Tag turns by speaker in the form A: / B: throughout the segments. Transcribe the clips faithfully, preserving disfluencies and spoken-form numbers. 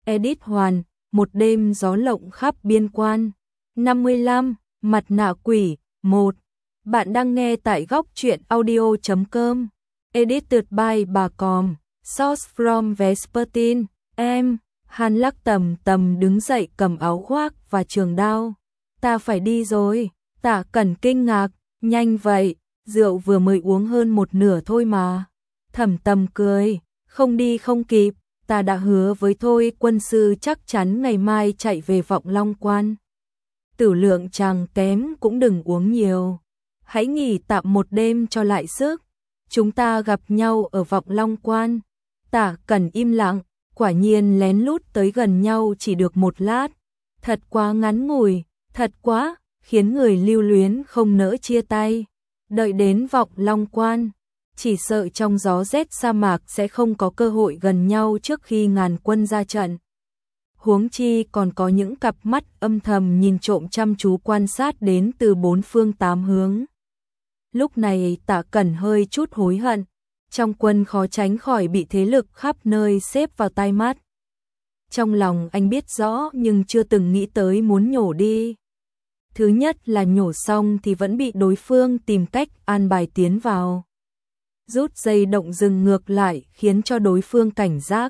A: Edit Hoàn, một đêm gió lộng khắp biên quan. năm mươi lăm, mặt nạ quỷ, một. Bạn đang nghe tại góc truyện audio chấm com. Edited by Bà Còm. Source from Vespertine. Em, Hàn Lắc tầm tầm đứng dậy cầm áo khoác và trường đao. Ta phải đi rồi. Tạ Cẩn kinh ngạc, nhanh vậy, rượu vừa mới uống hơn một nửa thôi mà. Thẩm Tầm cười, không đi không kịp, ta đã hứa với Thôi quân sư chắc chắn ngày mai chạy về Vọng Long Quan. Tử lượng chàng kém cũng đừng uống nhiều, hãy nghỉ tạm một đêm cho lại sức. Chúng ta gặp nhau ở Vọng Long Quan. Tạ Cẩn im lặng, quả nhiên lén lút tới gần nhau chỉ được một lát. Thật quá ngắn ngủi, thật quá, khiến người lưu luyến không nỡ chia tay. Đợi đến Vọng Long Quan, chỉ sợ trong gió rét sa mạc sẽ không có cơ hội gần nhau trước khi ngàn quân ra trận. Huống chi còn có những cặp mắt âm thầm nhìn trộm chăm chú quan sát đến từ bốn phương tám hướng. Lúc này Tạ Cẩn hơi chút hối hận, trong quân khó tránh khỏi bị thế lực khắp nơi xếp vào tai mắt. Trong lòng anh biết rõ nhưng chưa từng nghĩ tới muốn nhổ đi. Thứ nhất là nhổ xong thì vẫn bị đối phương tìm cách an bài tiến vào. Rút dây động rừng ngược lại khiến cho đối phương cảnh giác.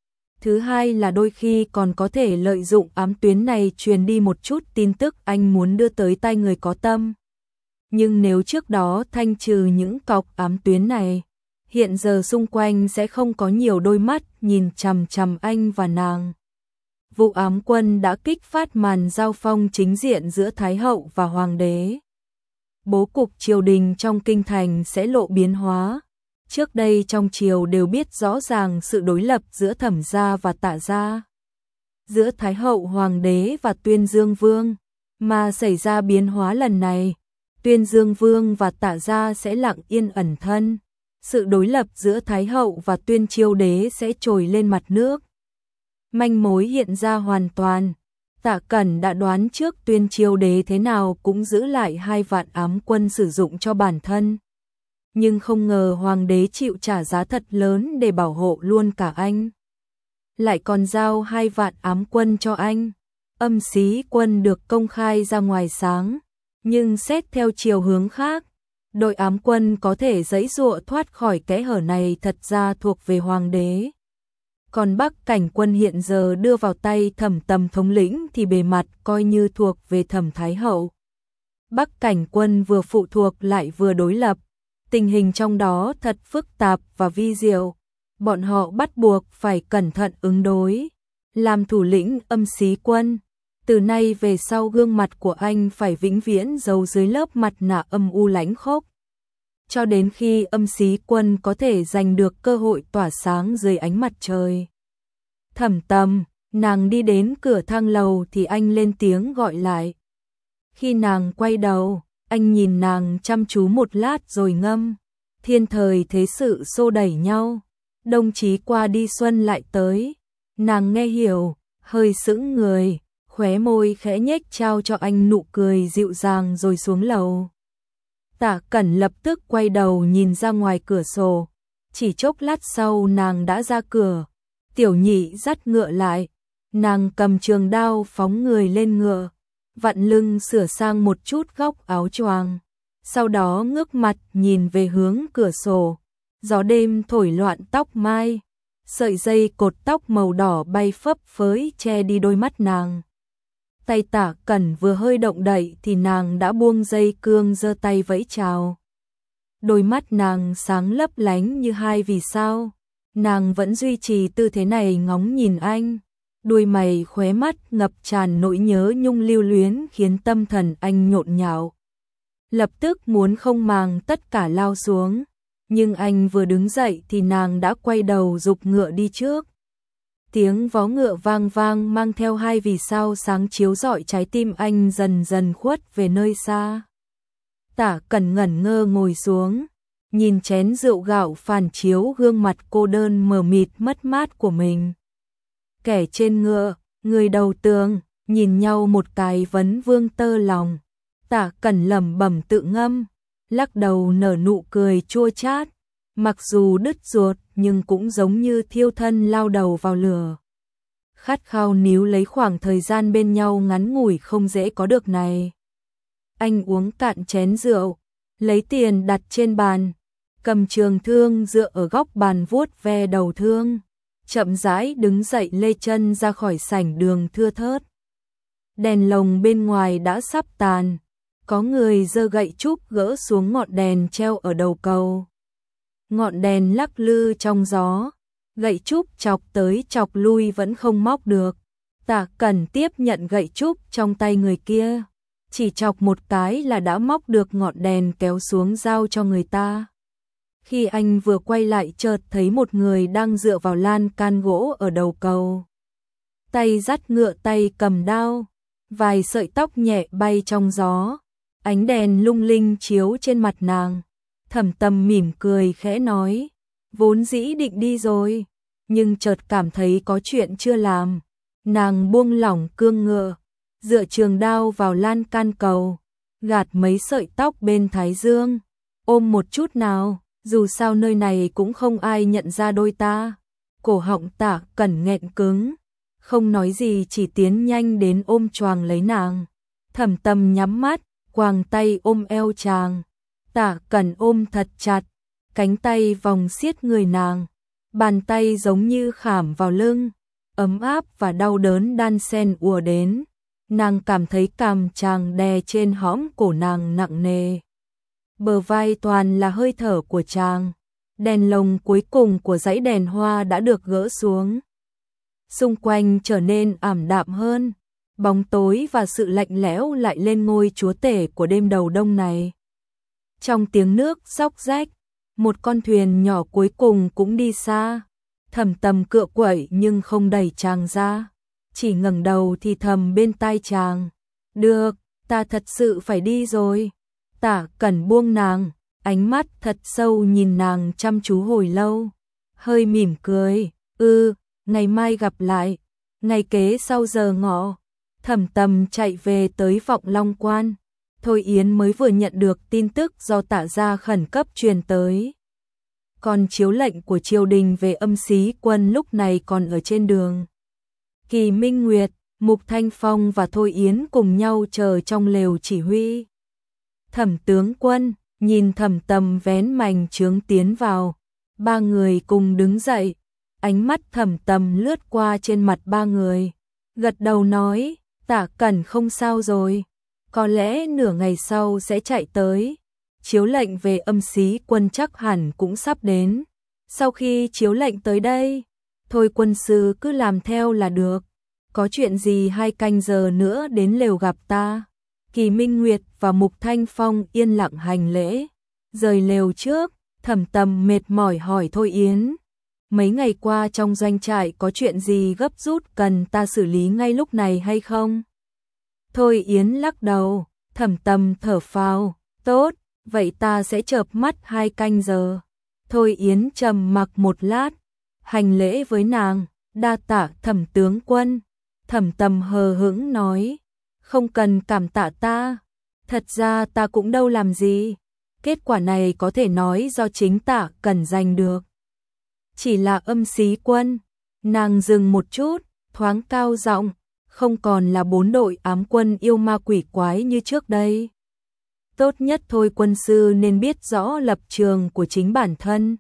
A: Thứ hai là đôi khi còn có thể lợi dụng ám tuyến này truyền đi một chút tin tức anh muốn đưa tới tay người có tâm. Nhưng nếu trước đó thanh trừ những cọc ám tuyến này, hiện giờ xung quanh sẽ không có nhiều đôi mắt nhìn chằm chằm anh và nàng. Vụ ám quân đã kích phát màn giao phong chính diện giữa Thái hậu và Hoàng đế. Bố cục triều đình trong kinh thành sẽ lộ biến hóa. Trước đây trong triều đều biết rõ ràng sự đối lập giữa Thẩm gia và Tạ gia, giữa Thái hậu Hoàng đế và Tuyên Dương Vương, mà xảy ra biến hóa lần này, Tuyên Dương Vương và Tạ gia sẽ lặng yên ẩn thân. Sự đối lập giữa Thái hậu và Tuyên Chiêu đế sẽ trồi lên mặt nước. Manh mối hiện ra hoàn toàn. Tạ Cẩn đã đoán trước Tuyên Chiêu đế thế nào cũng giữ lại hai vạn ám quân sử dụng cho bản thân. Nhưng không ngờ Hoàng đế chịu trả giá thật lớn để bảo hộ luôn cả anh. Lại còn giao hai vạn ám quân cho anh. Âm Xí quân được công khai ra ngoài sáng. Nhưng xét theo chiều hướng khác, đội ám quân có thể giãy giụa thoát khỏi kẽ hở này thật ra thuộc về Hoàng đế. Còn Bắc Cảnh quân hiện giờ đưa vào tay Thẩm Tầm thống lĩnh thì bề mặt coi như thuộc về Thẩm Thái hậu. Bắc Cảnh quân vừa phụ thuộc lại vừa đối lập, tình hình trong đó thật phức tạp và vi diệu, bọn họ bắt buộc phải cẩn thận ứng đối. Làm thủ lĩnh Âm Xí quân, từ nay về sau gương mặt của anh phải vĩnh viễn giấu dưới lớp mặt nạ âm u lãnh khốc, cho đến khi Âm Xí quân có thể giành được cơ hội tỏa sáng dưới ánh mặt trời. Thẩm Tầm, nàng đi đến cửa thang lầu thì anh lên tiếng gọi lại. Khi nàng quay đầu, anh nhìn nàng chăm chú một lát rồi ngâm. Thiên thời thế sự xô đẩy nhau, đồng chí qua đi xuân lại tới. Nàng nghe hiểu, hơi sững người, khóe môi khẽ nhếch trao cho anh nụ cười dịu dàng rồi xuống lầu. Tạ Cẩn lập tức quay đầu nhìn ra ngoài cửa sổ. Chỉ chốc lát sau nàng đã ra cửa. Tiểu Nhị dắt ngựa lại. Nàng cầm trường đao phóng người lên ngựa, vặn lưng sửa sang một chút góc áo choàng. Sau đó ngước mặt nhìn về hướng cửa sổ. Gió đêm thổi loạn tóc mai. Sợi dây cột tóc màu đỏ bay phấp phới che đi đôi mắt nàng. Tay Tạ Cẩn vừa hơi động đậy thì nàng đã buông dây cương giơ tay vẫy chào. Đôi mắt nàng sáng lấp lánh như hai vì sao. Nàng vẫn duy trì tư thế này ngóng nhìn anh. Đuôi mày khóe mắt ngập tràn nỗi nhớ nhung lưu luyến khiến tâm thần anh nhộn nhạo. Lập tức muốn không màng tất cả lao xuống. Nhưng anh vừa đứng dậy thì nàng đã quay đầu giục ngựa đi trước. Tiếng vó ngựa vang vang mang theo hai vì sao sáng chiếu rọi trái tim anh dần dần khuất về nơi xa. Tạ Cẩn ngẩn ngơ ngồi xuống, nhìn chén rượu gạo phản chiếu gương mặt cô đơn mờ mịt mất mát của mình. Kẻ trên ngựa, người đầu tường, nhìn nhau một cái vấn vương tơ lòng. Tạ Cẩn lẩm bẩm tự ngâm, lắc đầu nở nụ cười chua chát. Mặc dù đứt ruột nhưng cũng giống như thiêu thân lao đầu vào lửa. khát khao níu lấy khoảng thời gian bên nhau ngắn ngủi không dễ có được này. Anh uống cạn chén rượu, lấy tiền đặt trên bàn, cầm trường thương dựa ở góc bàn vuốt ve đầu thương, chậm rãi đứng dậy lê chân ra khỏi sảnh đường thưa thớt. Đèn lồng bên ngoài đã sắp tàn, có người giơ gậy trúc gỡ xuống ngọn đèn treo ở đầu cầu. Ngọn đèn lắc lư trong gió, gậy trúc chọc tới chọc lui vẫn không móc được. Tạ Cẩn tiếp nhận gậy trúc trong tay người kia, chỉ chọc một cái là đã móc được ngọn đèn kéo xuống giao cho người ta. Khi anh vừa quay lại chợt thấy một người đang dựa vào lan can gỗ ở đầu cầu. Tay dắt ngựa tay cầm đao, vài sợi tóc nhẹ bay trong gió, ánh đèn lung linh chiếu trên mặt nàng. Thẩm Tâm mỉm cười khẽ nói, vốn dĩ định đi rồi, nhưng chợt cảm thấy có chuyện chưa làm. Nàng buông lỏng cương ngựa, dựa trường đao vào lan can cầu, gạt mấy sợi tóc bên thái dương, ôm một chút nào, dù sao nơi này cũng không ai nhận ra đôi ta. Cổ họng Tạ Cẩn nghẹn cứng, không nói gì chỉ tiến nhanh đến ôm choàng lấy nàng. Thẩm Tâm nhắm mắt, quàng tay ôm eo chàng. Tạ Cẩn ôm thật chặt, cánh tay vòng siết người nàng, bàn tay giống như khảm vào lưng, ấm áp và đau đớn đan xen ùa đến. Nàng cảm thấy cằm chàng đè trên hõm cổ nàng nặng nề. Bờ vai toàn là hơi thở của chàng. Đèn lồng cuối cùng của dãy đèn hoa đã được gỡ xuống. Xung quanh trở nên ảm đạm hơn, bóng tối và sự lạnh lẽo lại lên ngôi chúa tể của đêm đầu đông này. Trong tiếng nước róc rách, một con thuyền nhỏ cuối cùng cũng đi xa. Thẩm Tâm cựa quậy nhưng không đẩy chàng ra, chỉ ngẩng đầu thì thầm bên tai chàng, được, ta thật sự phải đi rồi. Tạ Cẩn buông nàng, ánh mắt thật sâu nhìn nàng chăm chú hồi lâu, hơi mỉm cười, ư, ngày mai gặp lại, ngày kế sau giờ ngọ. Thẩm Tâm chạy về tới Vọng Long Quan. Thôi Yến mới vừa nhận được tin tức do Tạ gia khẩn cấp truyền tới. Còn chiếu lệnh của triều đình về Âm Xí Quân lúc này còn ở trên đường. Kỳ Minh Nguyệt, Mục Thanh Phong và Thôi Yến cùng nhau chờ trong lều chỉ huy. Thẩm tướng quân nhìn Thẩm Tâm vén mành trướng tiến vào, ba người cùng đứng dậy, ánh mắt Thẩm Tâm lướt qua trên mặt ba người, gật đầu nói, Tạ Cẩn không sao rồi, có lẽ nửa ngày sau sẽ chạy tới. Chiếu lệnh về Âm Xí Quân chắc hẳn cũng sắp đến. Sau khi chiếu lệnh tới đây, thôi quân sư cứ làm theo là được. Có chuyện gì hai canh giờ nữa đến lều gặp ta. Kỳ Minh Nguyệt và Mục Thanh Phong yên lặng hành lễ. Rời lều trước, Thẩm Tâm mệt mỏi hỏi Thôi Yến. Mấy ngày qua trong doanh trại có chuyện gì gấp rút cần ta xử lý ngay lúc này hay không? Thôi Yến lắc đầu, Thẩm Tâm thở phào, tốt, vậy ta sẽ chợp mắt hai canh giờ. Thôi Yến trầm mặc một lát, hành lễ với nàng, đa tạ Thẩm tướng quân. Thẩm Tâm hờ hững nói, không cần cảm tạ ta, thật ra ta cũng đâu làm gì, kết quả này có thể nói do chính Tạ Cẩn giành được. Chỉ là Âm Xí Quân. Nàng dừng một chút, thoáng cao giọng, không còn là bốn đội ám quân yêu ma quỷ quái như trước đây. Tốt nhất thôi quân sư nên biết rõ lập trường của chính bản thân.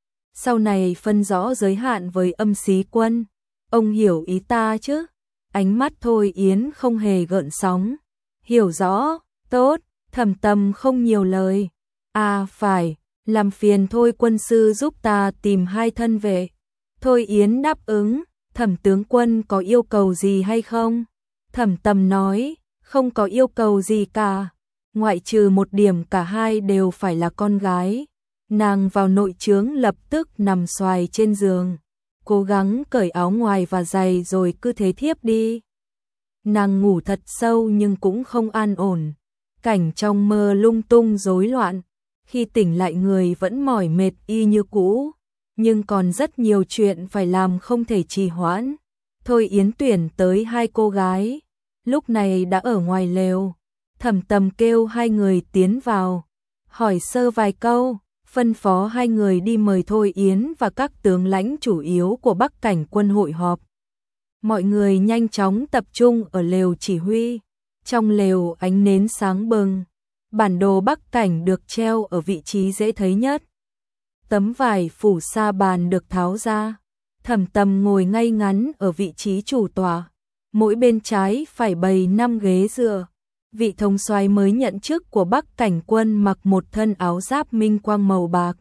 A: Sau này phân rõ giới hạn với Âm Xí Quân. Ông hiểu ý ta chứ? Ánh mắt Thôi Yến không hề gợn sóng. Hiểu rõ, tốt, Thẩm Tâm không nhiều lời. À phải, làm phiền thôi quân sư giúp ta tìm hai thân vệ. Thôi Yến đáp ứng, Thẩm tướng quân có yêu cầu gì hay không? Thẩm Tâm nói, không có yêu cầu gì cả, ngoại trừ một điểm cả hai đều phải là con gái. Nàng vào nội trướng lập tức nằm xoài trên giường, cố gắng cởi áo ngoài và giày rồi cứ thế thiếp đi. Nàng ngủ thật sâu nhưng cũng không an ổn, cảnh trong mơ lung tung rối loạn, khi tỉnh lại người vẫn mỏi mệt y như cũ, nhưng còn rất nhiều chuyện phải làm không thể trì hoãn. Thôi Yến tuyển tới hai cô gái, lúc này đã ở ngoài lều. Thẩm Tâm kêu hai người tiến vào, hỏi sơ vài câu, phân phó hai người đi mời Thôi Yến và các tướng lãnh chủ yếu của Bắc Cảnh quân hội họp. Mọi người nhanh chóng tập trung ở lều chỉ huy. Trong lều ánh nến sáng bừng, bản đồ Bắc Cảnh được treo ở vị trí dễ thấy nhất. Tấm vải phủ sa bàn được tháo ra. Thẩm Tầm ngồi ngay ngắn ở vị trí chủ tọa. Mỗi bên trái phải bày năm ghế dựa. Vị thống soái mới nhận chức của Bắc Cảnh quân mặc một thân áo giáp minh quang màu bạc.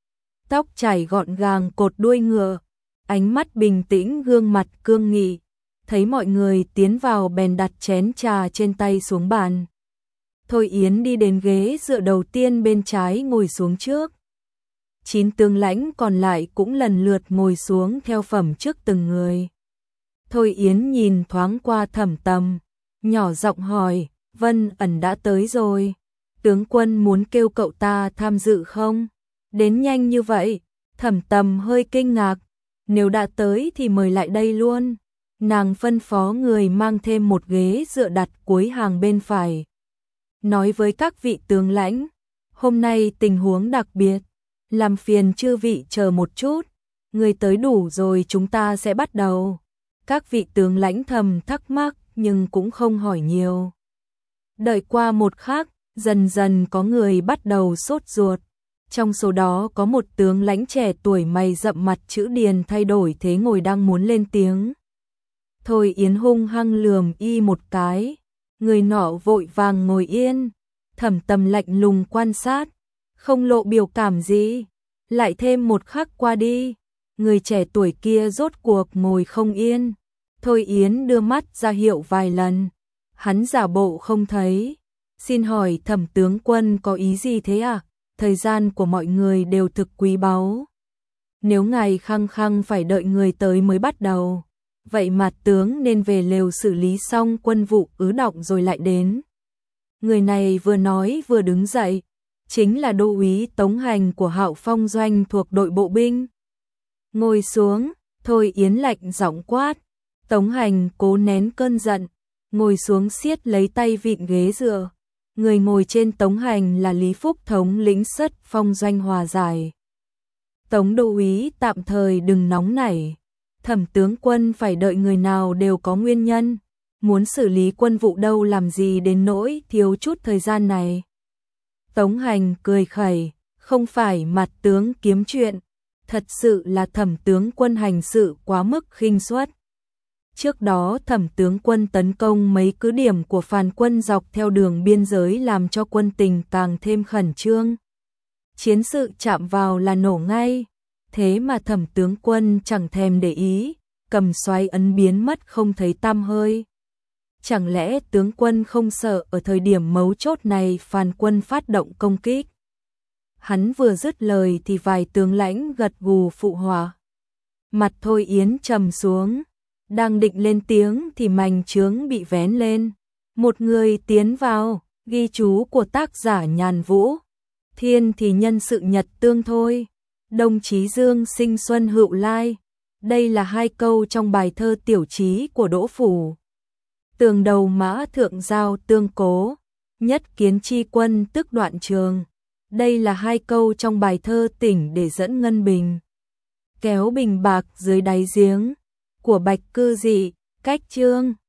A: Tóc chảy gọn gàng cột đuôi ngựa. Ánh mắt bình tĩnh, gương mặt cương nghị. Thấy mọi người tiến vào bèn đặt chén trà trên tay xuống bàn. Thôi Yến đi đến ghế dựa đầu tiên bên trái ngồi xuống trước. Chín tướng lãnh còn lại cũng lần lượt ngồi xuống theo phẩm trước từng người. Thôi Yến nhìn thoáng qua Thẩm Tầm, nhỏ giọng hỏi, Vân Ẩn đã tới rồi. Tướng quân muốn kêu cậu ta tham dự không? Đến nhanh như vậy, Thẩm Tầm hơi kinh ngạc. Nếu đã tới thì mời lại đây luôn. Nàng phân phó người mang thêm một ghế dựa đặt cuối hàng bên phải. Nói với các vị tướng lãnh, hôm nay tình huống đặc biệt, làm phiền chư vị chờ một chút, người tới đủ rồi chúng ta sẽ bắt đầu. Các vị tướng lãnh thầm thắc mắc nhưng cũng không hỏi nhiều. Đợi qua một khắc, dần dần có người bắt đầu sốt ruột. Trong số đó có một tướng lãnh trẻ tuổi mày rậm mặt chữ điền thay đổi thế ngồi đang muốn lên tiếng. Thôi Yến hung hăng lườm y một cái, người nọ vội vàng ngồi yên. Thẩm Tầm lạnh lùng quan sát, không lộ biểu cảm gì. Lại thêm một khắc qua đi, người trẻ tuổi kia rốt cuộc ngồi không yên. Thôi Yến đưa mắt ra hiệu vài lần, hắn giả bộ không thấy. Xin hỏi Thẩm tướng quân có ý gì thế à? Thời gian của mọi người đều thực quý báu. Nếu ngài khăng khăng phải đợi người tới mới bắt đầu, vậy Mạt tướng nên về lều xử lý xong quân vụ ứ động rồi lại đến. Người này vừa nói vừa đứng dậy, chính là đô úy Tống Hành của Hạo Phong doanh thuộc đội bộ binh. Ngồi xuống, Thôi Yến lạnh giọng quát. Tống Hành cố nén cơn giận, ngồi xuống siết lấy tay vịn ghế dựa. Người ngồi trên Tống Hành là Lý Phúc, thống lĩnh Sất Phong doanh hòa giải. Tống đô úy tạm thời đừng nóng nảy. Thẩm tướng quân phải đợi người nào đều có nguyên nhân. Muốn xử lý quân vụ đâu làm gì đến nỗi thiếu chút thời gian này. Tống Hành cười khẩy, không phải Mạt tướng kiếm chuyện, thật sự là Thẩm tướng quân hành sự quá mức khinh suất. Trước đó Thẩm tướng quân tấn công mấy cứ điểm của phản quân dọc theo đường biên giới làm cho quân tình càng thêm khẩn trương. Chiến sự chạm vào là nổ ngay, thế mà Thẩm tướng quân chẳng thèm để ý, cầm xoáy ấn biến mất không thấy tăm hơi. Chẳng lẽ tướng quân không sợ ở thời điểm mấu chốt này phản quân phát động công kích? Hắn vừa dứt lời thì vài tướng lãnh gật gù phụ họa. Mặt Thôi Yến trầm xuống, đang định lên tiếng thì mành chướng bị vén lên. Một người tiến vào, ghi chú của tác giả Nhàn Vũ. Thiên thì nhân sự nhật tương thôi. Đồng chí Dương sinh xuân hữu lai. Đây là hai câu trong bài thơ tiểu chí của Đỗ Phủ. Tường đầu mã thượng giao tương cố, nhất kiến chi quân tức đoạn trường. Đây là hai câu trong bài thơ tỉnh để dẫn ngân bình. Kéo bình bạc dưới đáy giếng của Bạch Cư Dị, cách chương.